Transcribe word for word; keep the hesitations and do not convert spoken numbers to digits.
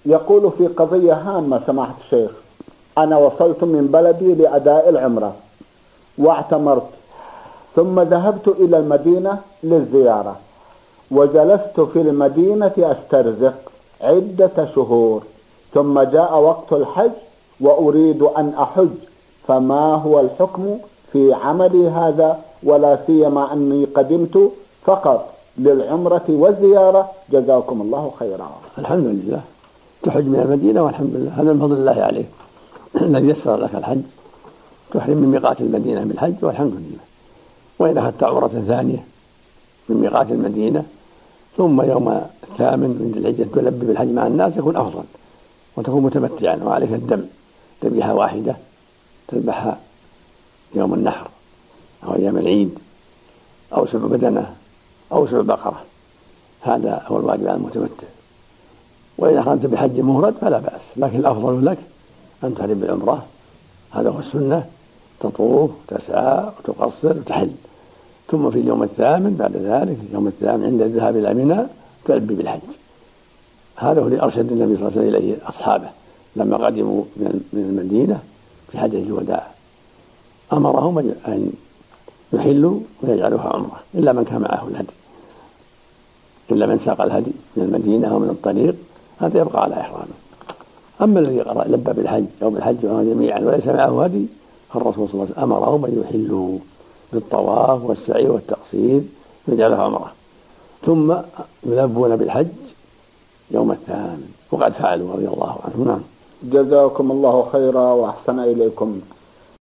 يقول في قضية هامة سماحة الشيخ: أنا وصلت من بلدي لأداء العمرة واعتمرت، ثم ذهبت إلى المدينة للزيارة، وجلست في المدينة أسترزق عدة شهور، ثم جاء وقت الحج وأريد أن أحج، فما هو الحكم في عملي هذا، ولا سيما أني قدمت فقط للعمرة والزيارة؟ جزاكم الله خيرا. الحمد لله، تحج من المدينة والحمد لله، هذا من فضل الله عليه الذي يسر لك الحج، تحرم من ميقات المدينة بالحج والحمد لله. وإن أخذت عمرة ثانية من ميقات المدينة ثم يوم الثامن من ذي الحجة تلبي بالحج مع الناس يكون أفضل، وتكون متمتعا، وعليك الدم ذبيحة واحدة تذبحها يوم النحر أو أيام العيد، أو سبع بدنة أو سبع بقرة، هذا هو الواجب على المتمتع. وإذا أخذت بحج مفرد فلا بأس، لكن الأفضل لك أن تحرم بالعمرة، هذا هو السنة، تطوف تسعى وتقصر وتحل، ثم في اليوم الثامن بعد ذلك اليوم الثامن عند الذهاب إلى منى تلبي بالحج. هذا هو اللي أرشد النبي صلى الله عليه وسلم إليه أصحابه لما قدموا من المدينة في حجة الوداع، أمرهم أن يحلوا ويجعلوها عمرة، إلا من كان معه الهدي، إلا من ساق الهدي من المدينة أو من الطريق، هذا يبقى على إحرامه. أما الذي لبى بالحج أو بالحج جميعا وليس معه هدي، فالرسول صلى الله عليه وسلم أمرهم أن يحلوا بالطواف والسعي والتقصير ويجعلها عمرة، ثم يلبون بالحج يوم الثامن، وقد فعلوا رضي الله عنهم. نعم. جزاكم الله خيرا وأحسن إليكم.